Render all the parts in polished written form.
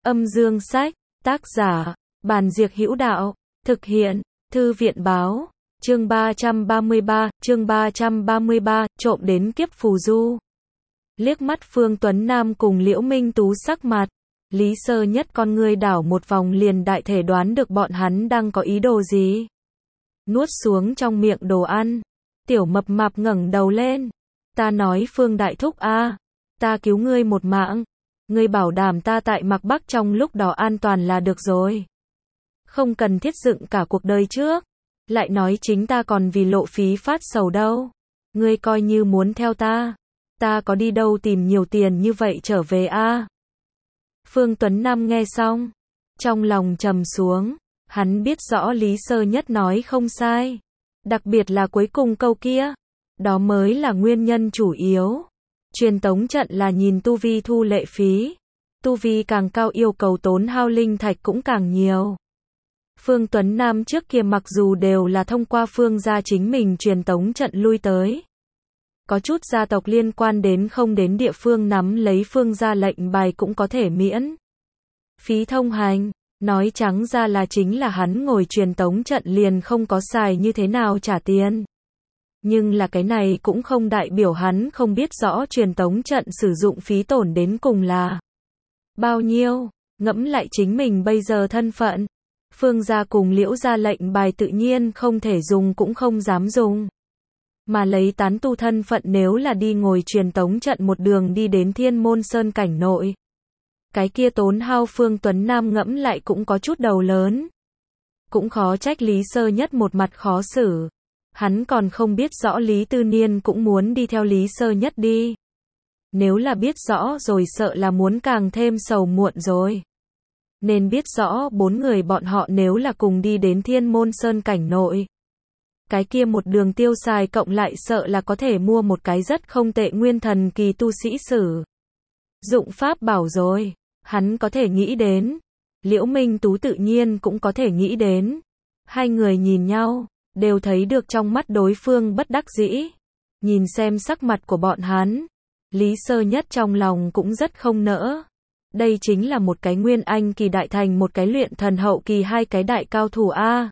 Âm dương sách, tác giả, Bàn Diệc Hữu Đạo, thực hiện, Thư viện báo, chương 333, trộm đến kiếp phù du. Liếc mắt Phương Tuấn Nam cùng Liễu Minh Tú sắc mặt, Lý Sơ Nhất con ngươi đảo một vòng liền đại thể đoán được bọn hắn đang có ý đồ gì. Nuốt xuống trong miệng đồ ăn, Tiểu Mập Mạp ngẩng đầu lên, ta nói Phương Đại Thúc a, ta cứu ngươi một mạng, ngươi bảo đảm ta tại Mạc Bắc trong lúc đó an toàn là được rồi. Không cần thiết dựng cả cuộc đời trước, lại nói chính ta còn vì lộ phí phát sầu đâu. Ngươi coi như muốn theo ta có đi đâu tìm nhiều tiền như vậy trở về a? Phương Tuấn Nam nghe xong, trong lòng trầm xuống, hắn biết rõ Lý Sơ Nhất nói không sai, đặc biệt là cuối cùng câu kia, đó mới là nguyên nhân chủ yếu. Truyền tống trận là nhìn tu vi thu lệ phí, tu vi càng cao yêu cầu tốn hao linh thạch cũng càng nhiều. Phương Tuấn Nam trước kia mặc dù đều là thông qua Phương gia chính mình truyền tống trận lui tới, có chút gia tộc liên quan đến không đến địa phương nắm lấy Phương gia lệnh bài cũng có thể miễn phí thông hành, nói trắng ra là chính là hắn ngồi truyền tống trận liền không có xài như thế nào trả tiền. Nhưng là cái này cũng không đại biểu hắn không biết rõ truyền tống trận sử dụng phí tổn đến cùng là bao nhiêu. Ngẫm lại chính mình bây giờ thân phận, Phương gia cùng Liễu gia lệnh bài tự nhiên không thể dùng cũng không dám dùng. Mà lấy tán tu thân phận nếu là đi ngồi truyền tống trận một đường đi đến Thiên Môn Sơn cảnh nội, cái kia tốn hao Phương Tuấn Nam ngẫm lại cũng có chút đầu lớn. Cũng khó trách Lý Sơ Nhất một mặt khó xử. Hắn còn không biết rõ Lý Tư Niên cũng muốn đi theo Lý Sơ Nhất đi. Nếu là biết rõ rồi sợ là muốn càng thêm sầu muộn rồi. Nên biết rõ bốn người bọn họ nếu là cùng đi đến Thiên Môn Sơn cảnh nội, cái kia một đường tiêu xài cộng lại sợ là có thể mua một cái rất không tệ nguyên thần kỳ tu sĩ sử dụng pháp bảo rồi. Hắn có thể nghĩ đến, Liễu Minh Tú tự nhiên cũng có thể nghĩ đến. Hai người nhìn nhau, đều thấy được trong mắt đối phương bất đắc dĩ. Nhìn xem sắc mặt của bọn hắn, Lý Sơ Nhất trong lòng cũng rất không nỡ. Đây chính là một cái nguyên anh kỳ đại thành, một cái luyện thần hậu kỳ, hai cái đại cao thủ a.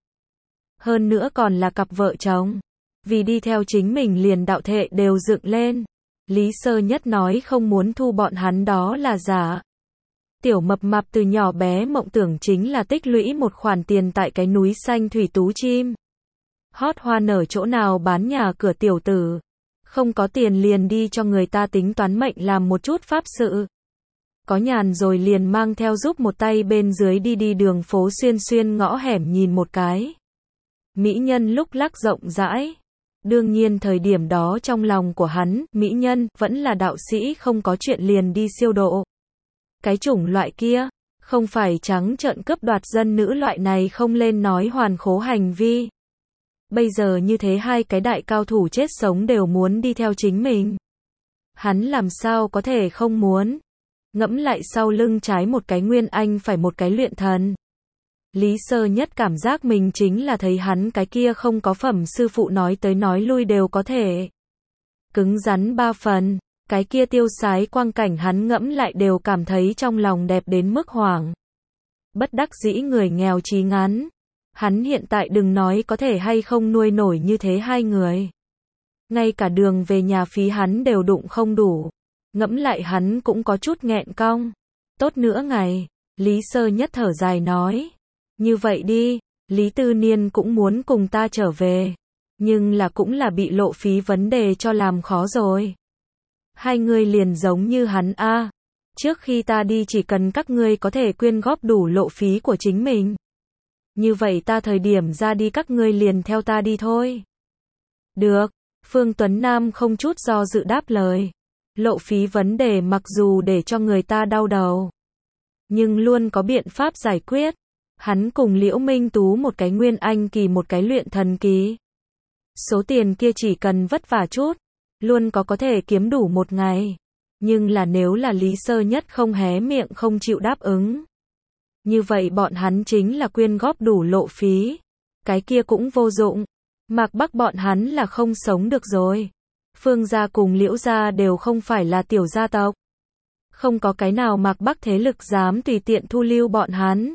Hơn nữa còn là cặp vợ chồng. Vì đi theo chính mình liền đạo thệ đều dựng lên. Lý Sơ Nhất nói không muốn thu bọn hắn đó là giả. Tiểu Mập Mạp từ nhỏ bé mộng tưởng chính là tích lũy một khoản tiền tại cái núi xanh thủy tú chim hót hoa nở chỗ nào bán nhà cửa tiểu tử. Không có tiền liền đi cho người ta tính toán mệnh làm một chút pháp sự. Có nhàn rồi liền mang theo giúp một tay bên dưới đi đường phố xuyên xuyên ngõ hẻm nhìn một cái mỹ nhân lúc lắc rộng rãi. Đương nhiên thời điểm đó trong lòng của hắn, mỹ nhân vẫn là đạo sĩ không có chuyện liền đi siêu độ. Cái chủng loại kia, không phải trắng trợn cướp đoạt dân nữ loại này không lên nói hoàn khố hành vi. Bây giờ như thế hai cái đại cao thủ chết sống đều muốn đi theo chính mình. Hắn làm sao có thể không muốn. Ngẫm lại sau lưng trái một cái nguyên anh phải một cái luyện thần. Lý Sơ Nhất cảm giác mình chính là thấy hắn cái kia không có phẩm sư phụ nói tới nói lui đều có thể cứng rắn ba phần. Cái kia tiêu sái quang cảnh hắn ngẫm lại đều cảm thấy trong lòng đẹp đến mức hoảng. Bất đắc dĩ người nghèo chí ngắn. Hắn hiện tại đừng nói có thể hay không nuôi nổi như thế hai người. Ngay cả đường về nhà phí hắn đều đụng không đủ. Ngẫm lại hắn cũng có chút nghẹn cong. Tốt nữa ngày, Lý Sơ Nhất thở dài nói. Như vậy đi, Lý Tư Niên cũng muốn cùng ta trở về. Nhưng là cũng là bị lộ phí vấn đề cho làm khó rồi. Hai người liền giống như hắn a. Trước khi ta đi chỉ cần các ngươi có thể quyên góp đủ lộ phí của chính mình. Như vậy ta thời điểm ra đi các ngươi liền theo ta đi thôi. Được, Phương Tuấn Nam không chút do dự đáp lời. Lộ phí vấn đề mặc dù để cho người ta đau đầu, nhưng luôn có biện pháp giải quyết. Hắn cùng Liễu Minh Tú một cái nguyên anh kỳ một cái luyện thần kỳ. Số tiền kia chỉ cần vất vả chút, luôn có thể kiếm đủ một ngày. Nhưng là nếu là Lý Sơ Nhất không hé miệng không chịu đáp ứng, như vậy bọn hắn chính là quyên góp đủ lộ phí. Cái kia cũng vô dụng. Mạc Bắc bọn hắn là không sống được rồi. Phương gia cùng Liễu gia đều không phải là tiểu gia tộc. Không có cái nào Mạc Bắc thế lực dám tùy tiện thu lưu bọn hắn.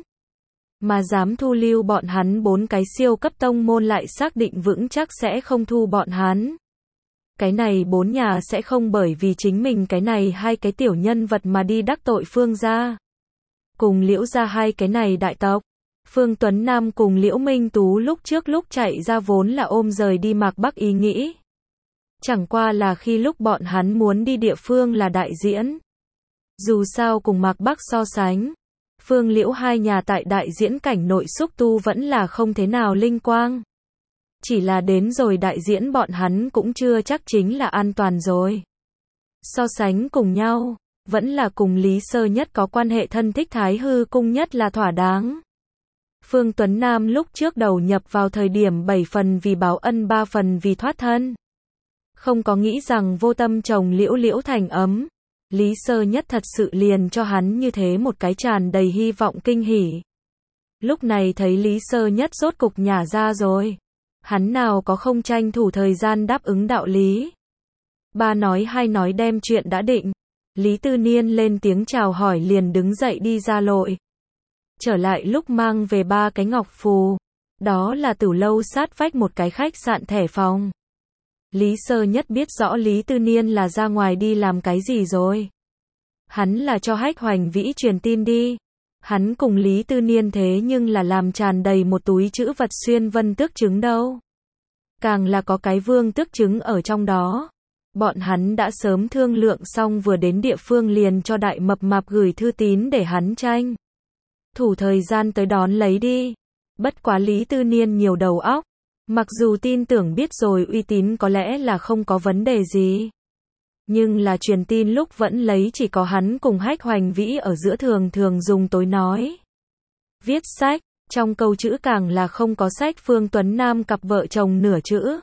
Mà dám thu lưu bọn hắn 4 cái siêu cấp tông môn lại xác định vững chắc sẽ không thu bọn hắn. Cái này 4 nhà sẽ không bởi vì chính mình cái này 2 cái tiểu nhân vật mà đi đắc tội Phương gia. Cùng Liễu gia 2 cái này đại tộc. Phương Tuấn Nam cùng Liễu Minh Tú lúc trước lúc chạy ra vốn là ôm rời đi Mạc Bắc ý nghĩ. Chẳng qua là khi lúc bọn hắn muốn đi địa phương là đại diễn. Dù sao cùng Mạc Bắc so sánh, Phương Liễu 2 nhà tại đại diễn cảnh nội xúc tu vẫn là không thế nào linh quang. Chỉ là đến rồi đại diễn bọn hắn cũng chưa chắc chính là an toàn rồi. So sánh cùng nhau, vẫn là cùng Lý Sơ Nhất có quan hệ thân thích Thái Hư Cung nhất là thỏa đáng. Phương Tuấn Nam lúc trước đầu nhập vào thời điểm 7 phần vì báo ân 3 phần vì thoát thân. Không có nghĩ rằng vô tâm chồng Liễu Liễu thành ấm. Lý Sơ Nhất thật sự liền cho hắn như thế một cái tràn đầy hy vọng kinh hỉ. Lúc này thấy Lý Sơ Nhất rốt cục nhả ra rồi. Hắn nào có không tranh thủ thời gian đáp ứng đạo lý. Ba nói hai nói đem chuyện đã định. Lý Tư Niên lên tiếng chào hỏi liền đứng dậy đi ra lội. Trở lại lúc mang về 3 cái ngọc phù. Đó là Tử Lâu sát vách một cái khách sạn thẻ phòng. Lý Sơ Nhất biết rõ Lý Tư Niên là ra ngoài đi làm cái gì rồi. Hắn là cho Hách Hoành Vĩ truyền tin đi. Hắn cùng Lý Tư Niên thế nhưng là làm tràn đầy một túi chữ vật xuyên vân tước trứng đâu. Càng là có cái vương tước trứng ở trong đó. Bọn hắn đã sớm thương lượng xong vừa đến địa phương liền cho đại mập mạp gửi thư tín để hắn tranh thủ thời gian tới đón lấy đi. Bất quá Lý Tư Niên nhiều đầu óc. Mặc dù tin tưởng biết rồi uy tín có lẽ là không có vấn đề gì. Nhưng là truyền tin lúc vẫn lấy chỉ có hắn cùng Hách Hoành Vĩ ở giữa thường thường dùng tối nói. Viết sách, trong câu chữ càng là không có sách Phương Tuấn Nam cặp vợ chồng nửa chữ.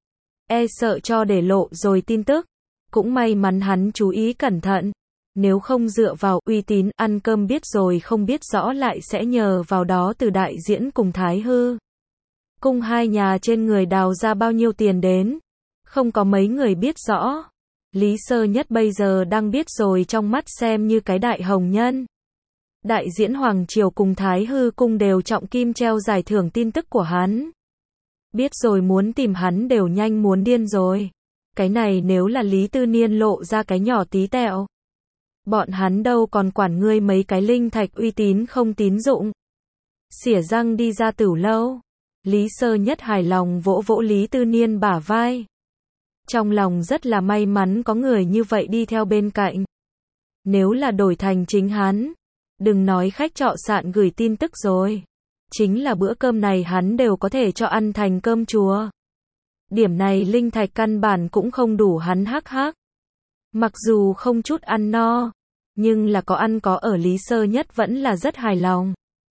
E sợ cho để lộ rồi tin tức. Cũng may mắn hắn chú ý cẩn thận. Nếu không dựa vào uy tín ăn cơm biết rồi không biết rõ lại sẽ nhờ vào đó từ đại diễn cùng Thái Hư Cung 2 nhà trên người đào ra bao nhiêu tiền đến. Không có mấy người biết rõ. Lý Sơ Nhất bây giờ đang biết rồi trong mắt xem như cái đại hồng nhân. Đại diễn Hoàng Triều cùng Thái Hư Cung đều trọng kim treo giải thưởng tin tức của hắn. Biết rồi muốn tìm hắn đều nhanh muốn điên rồi. Cái này nếu là Lý Tư Niên lộ ra cái nhỏ tí tẹo. Bọn hắn đâu còn quản ngươi mấy cái linh thạch uy tín không tín dụng. Xỉa răng đi ra Tử Lâu. Lý Sơ Nhất hài lòng vỗ vỗ Lý Tư Niên bả vai. Trong lòng rất là may mắn có người như vậy đi theo bên cạnh. Nếu là đổi thành chính hắn, đừng nói khách trọ sạn gửi tin tức rồi. Chính là bữa cơm này hắn đều có thể cho ăn thành cơm chùa. Điểm này linh thạch căn bản cũng không đủ hắn hắc hắc. Mặc dù không chút ăn no, nhưng là có ăn có ở Lý Sơ Nhất vẫn là rất hài lòng.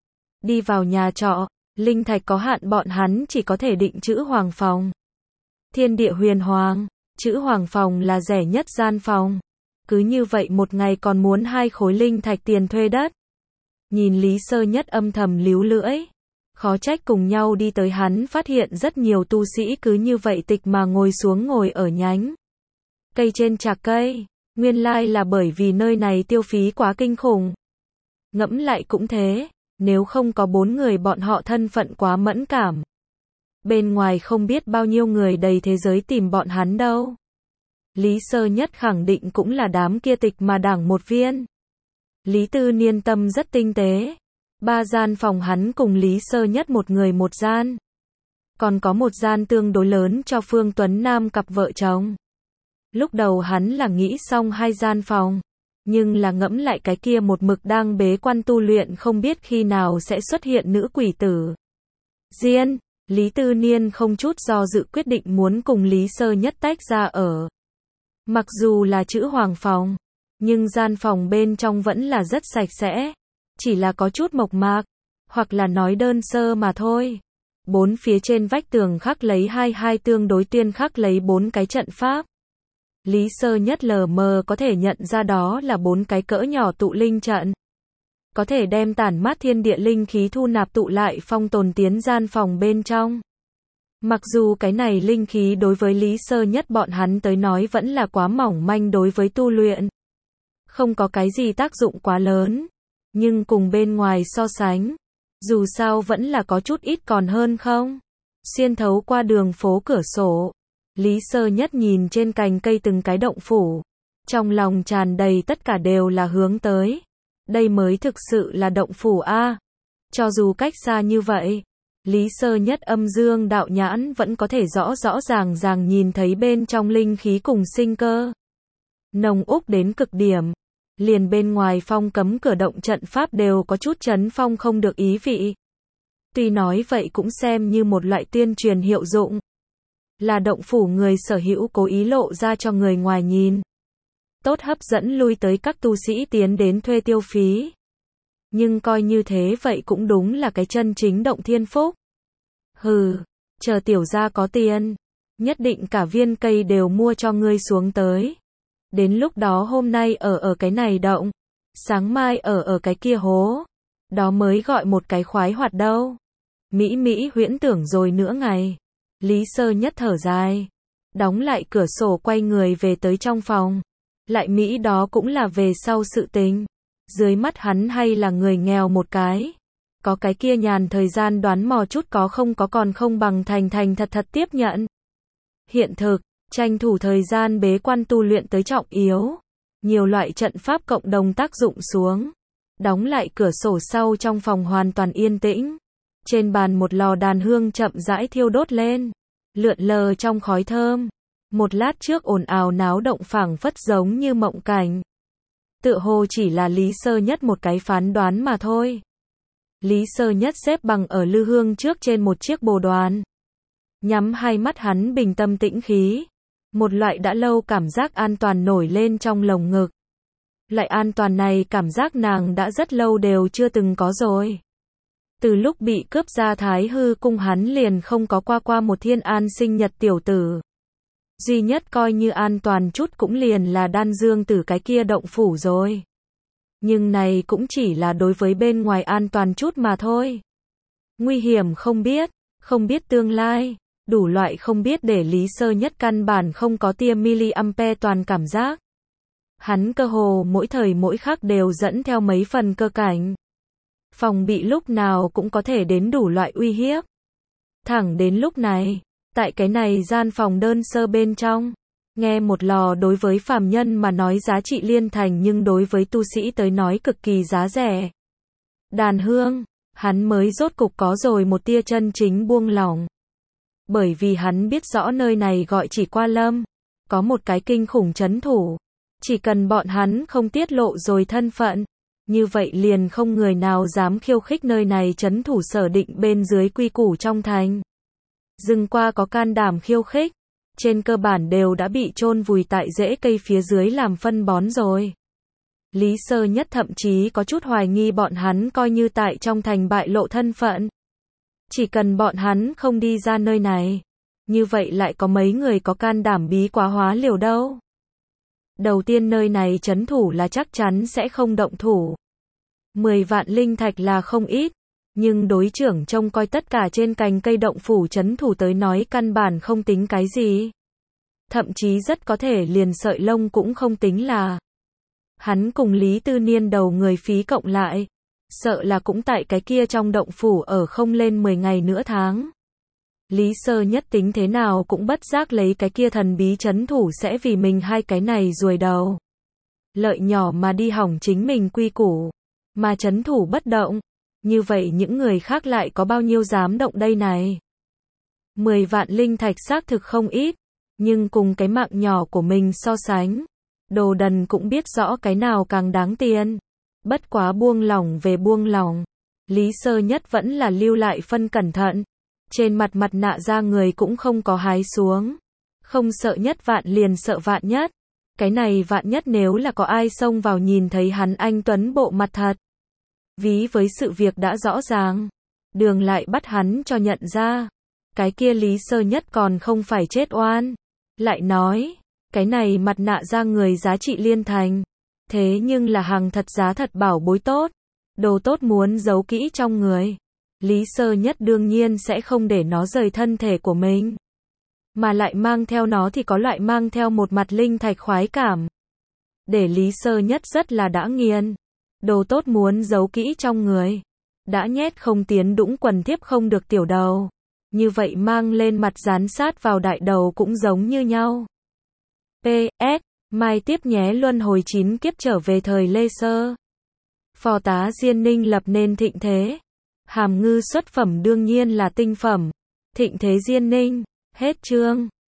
Đi vào nhà trọ, linh thạch có hạn bọn hắn chỉ có thể định chữ hoàng phòng. Thiên địa huyền hoàng, chữ hoàng phòng là rẻ nhất gian phòng. Cứ như vậy một ngày còn muốn 2 khối linh thạch tiền thuê đất. Nhìn Lý Sơ Nhất âm thầm líu lưỡi. Khó trách cùng nhau đi tới hắn phát hiện rất nhiều tu sĩ cứ như vậy tịch mà ngồi xuống ngồi ở nhánh cây trên trạc cây. Nguyên lai là bởi vì nơi này tiêu phí quá kinh khủng. Ngẫm lại cũng thế, nếu không có 4 người bọn họ thân phận quá mẫn cảm. Bên ngoài không biết bao nhiêu người đầy thế giới tìm bọn hắn đâu. Lý Sơ Nhất khẳng định cũng là đám kia tịch mà đảng một viên. Lý Tư Niên tâm rất tinh tế. 3 gian phòng hắn cùng Lý Sơ Nhất một người một gian. Còn có một gian tương đối lớn cho Phương Tuấn Nam cặp vợ chồng. Lúc đầu hắn là nghĩ xong 2 gian phòng. Nhưng là ngẫm lại cái kia một mực đang bế quan tu luyện không biết khi nào sẽ xuất hiện nữ quỷ tử Diên. Lý Tư Niên không chút do dự quyết định muốn cùng Lý Sơ Nhất tách ra ở. Mặc dù là chữ hoàng phòng, nhưng gian phòng bên trong vẫn là rất sạch sẽ. Chỉ là có chút mộc mạc, hoặc là nói đơn sơ mà thôi. 4 phía trên vách tường khắc lấy hai tương đối tuyên khắc lấy 4 cái trận pháp. Lý Sơ Nhất lờ mờ có thể nhận ra đó là 4 cái cỡ nhỏ tụ linh trận. Có thể đem tản mát thiên địa linh khí thu nạp tụ lại phong tồn tiến gian phòng bên trong. Mặc dù cái này linh khí đối với Lý Sơ Nhất bọn hắn tới nói vẫn là quá mỏng manh đối với tu luyện. không có cái gì tác dụng quá lớn. Nhưng cùng bên ngoài so sánh, dù sao vẫn là có chút ít còn hơn không? Xuyên thấu qua đường phố cửa sổ, Lý Sơ Nhất nhìn trên cành cây từng cái động phủ. Trong lòng tràn đầy tất cả đều là hướng tới. Đây mới thực sự là động phủ a. Cho dù cách xa như vậy, Lý Sơ Nhất âm dương đạo nhãn vẫn có thể rõ rõ ràng ràng nhìn thấy bên trong linh khí cùng sinh cơ. Nồng úc đến cực điểm. Liền bên ngoài phong cấm cửa động trận pháp đều có chút chấn phong không được ý vị. Tuy nói vậy cũng xem như một loại tuyên truyền hiệu dụng. Là động phủ người sở hữu cố ý lộ ra cho người ngoài nhìn. Tốt hấp dẫn lui tới các tu sĩ tiến đến thuê tiêu phí. Nhưng coi như thế vậy cũng đúng là cái chân chính động thiên phúc. Hừ, chờ tiểu gia có tiền, nhất định cả viên cây đều mua cho ngươi xuống tới. Đến lúc đó hôm nay ở cái này động, sáng mai ở cái kia hố. Đó mới gọi một cái khoái hoạt đâu. Mỹ Mỹ huyễn tưởng rồi nữa ngày. Lý Sơ Nhất thở dài, đóng lại cửa sổ quay người về tới trong phòng. Lại Mỹ đó cũng là về sau sự tình. Dưới mắt hắn hay là người nghèo một cái. Có cái kia nhàn thời gian đoán mò chút có không có còn không bằng thành thành thật thật tiếp nhận. Hiện thực, tranh thủ thời gian bế quan tu luyện tới trọng yếu. Nhiều loại trận pháp cộng đồng tác dụng xuống. Đóng lại cửa sổ sau trong phòng hoàn toàn yên tĩnh. Trên bàn một lò đàn hương chậm rãi thiêu đốt lên. Lượn lờ trong khói thơm. Một lát trước ồn ào náo động phảng phất giống như mộng cảnh. Tựa hồ chỉ là Lý Sơ Nhất một cái phán đoán mà thôi. Lý Sơ Nhất xếp bằng ở lư hương trước trên một chiếc bồ đoàn. Nhắm hai mắt hắn bình tâm tĩnh khí. Một loại đã lâu cảm giác an toàn nổi lên trong lồng ngực. Loại an toàn này cảm giác nàng đã rất lâu đều chưa từng có rồi. Từ lúc bị cướp ra Thái Hư cung hắn liền không có qua một thiên an sinh nhật tiểu tử. Duy nhất coi như an toàn chút cũng liền là Đan Dương Tử cái kia động phủ rồi. Nhưng này cũng chỉ là đối với bên ngoài an toàn chút mà thôi. Nguy hiểm không biết tương lai, đủ loại không biết để Lý Sơ Nhất căn bản không có tia miliampe toàn cảm giác. Hắn cơ hồ mỗi thời mỗi khắc đều dẫn theo mấy phần cơ cảnh. Phòng bị lúc nào cũng có thể đến đủ loại uy hiếp. Thẳng đến lúc này, tại cái này gian phòng đơn sơ bên trong, nghe một lò đối với phàm nhân mà nói giá trị liên thành nhưng đối với tu sĩ tới nói cực kỳ giá rẻ. Đàn hương, hắn mới rốt cục có rồi một tia chân chính buông lỏng. Bởi vì hắn biết rõ nơi này gọi Chỉ Qua Lâm, có một cái kinh khủng trấn thủ. Chỉ cần bọn hắn không tiết lộ rồi thân phận, như vậy liền không người nào dám khiêu khích nơi này trấn thủ sở định bên dưới quy củ trong thành. Dừng qua có can đảm khiêu khích, trên cơ bản đều đã bị chôn vùi tại rễ cây phía dưới làm phân bón rồi. Lý Sơ Nhất thậm chí có chút hoài nghi bọn hắn coi như tại trong thành bại lộ thân phận. Chỉ cần bọn hắn không đi ra nơi này, như vậy lại có mấy người có can đảm bí quá hóa liều đâu. Đầu tiên nơi này trấn thủ là chắc chắn sẽ không động thủ. 10 vạn linh thạch là không ít, nhưng đối trưởng trông coi tất cả trên cành cây động phủ trấn thủ tới nói căn bản không tính cái gì. Thậm chí rất có thể liền sợi lông cũng không tính là. Hắn cùng Lý Tư Niên đầu người phí cộng lại, sợ là cũng tại cái kia trong động phủ ở không lên 10 ngày nữa tháng. Lý Sơ Nhất tính thế nào cũng bất giác lấy cái kia thần bí trấn thủ sẽ vì mình hai cái này ruồi đầu. Lợi nhỏ mà đi hỏng chính mình quy củ, mà trấn thủ bất động, như vậy những người khác lại có bao nhiêu dám động đây này. 10 vạn linh thạch xác thực không ít, nhưng cùng cái mạng nhỏ của mình so sánh, Đồ Đần cũng biết rõ cái nào càng đáng tiền. Bất quá buông lỏng về buông lỏng, Lý Sơ Nhất vẫn là lưu lại phân cẩn thận. Trên mặt nạ ra người cũng không có hái xuống. Không sợ nhất vạn liền sợ vạn nhất. Cái này vạn nhất nếu là có ai xông vào nhìn thấy hắn anh tuấn bộ mặt thật. Ví với sự việc đã rõ ràng, đường lại bắt hắn cho nhận ra. Cái kia Lý Sơ Nhất còn không phải chết oan. Lại nói, cái này mặt nạ ra người giá trị liên thành. Thế nhưng là hàng thật giá thật bảo bối tốt. Đồ tốt muốn giấu kỹ trong người. Lý Sơ Nhất đương nhiên sẽ không để nó rời thân thể của mình. Mà lại mang theo nó thì có loại mang theo một mặt linh thạch khoái cảm. Để Lý Sơ Nhất rất là đã nghiền. Đồ tốt muốn giấu kỹ trong người. Đã nhét không tiến đũng quần thiếp không được tiểu đầu. Như vậy mang lên mặt dán sát vào đại đầu cũng giống như nhau. PS, mai tiếp nhé luân hồi 9 kiếp trở về thời Lê Sơ. Phò tá Diên Ninh lập nên thịnh thế. Hàm ngư xuất phẩm đương nhiên là tinh phẩm. Thịnh thế Diên Ninh. Hết chương.